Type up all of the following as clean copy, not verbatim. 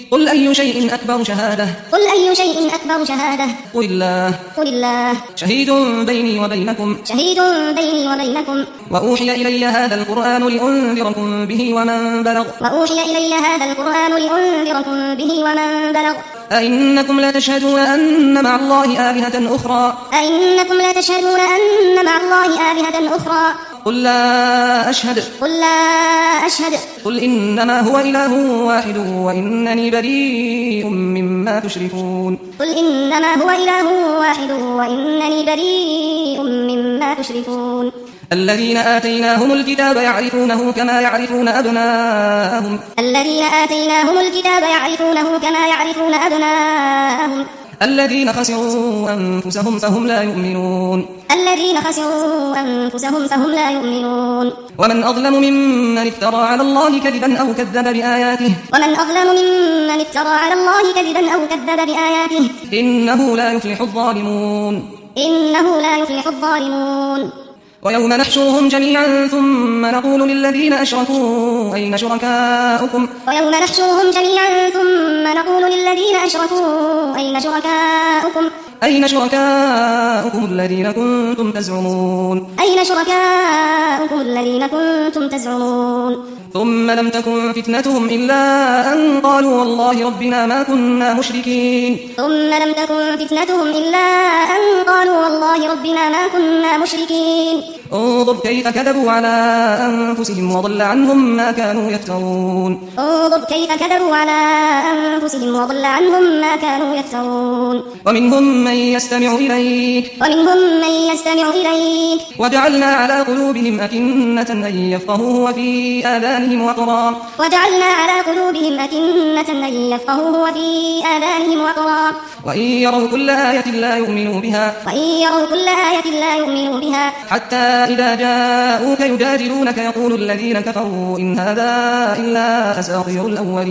قل أي شيء أكبر شهادة قل الله شهيد بيني وبينكم وأوحي إلي هذا القرآن لأنذركم به ومن بلغ أئنكم لا تشهدون أن مع الله آلهة أخرى قل لا أشهد قل إنما هو إله واحد وإنني بريء مما تشركون الذين آتيناهم الكتاب يعرفونه كما يعرفون أبناءهم الذين خسروا أنفسهم فهم لا يؤمنون ومن أظلم ممن افترى على الله كذبا أو كذب بآياته إنه لا يفلح الظالمون ويوم نحشرهم جميعا ثم نقول للذين أشركوا أين شركاؤكم الذين كنتم تزعمون ثم لم تكن فتنتهم إلا أن قالوا والله ربنا ما كنا مشركين انظر كيف كذبوا على أنفسهم وضل عنهم ما كانوا يفترون ومنهم من يستمع إليك وجعلنا على قلوبهم أكنة أن يفقهوه وفي آذانهم وقرا وإن يروا كل آية لا يؤمنوا بها حتى إذا جاءوك يجادلونك يقول الذين كفروا إن هذا إلا أساطير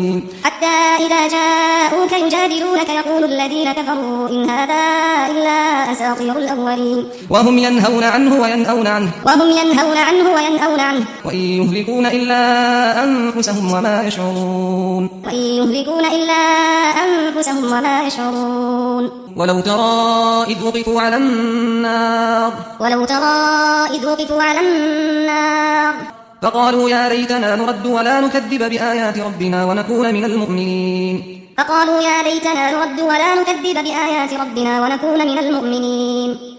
الأولين وهم ينهون عنه وينأون عنه وإن يهلكون إلا أنفسهم وما يشعرون ولو ترى إذ وقفوا على النار فقالوا يا ليتنا نرد ولا نكذب بآيات ربنا ونكون من المؤمنين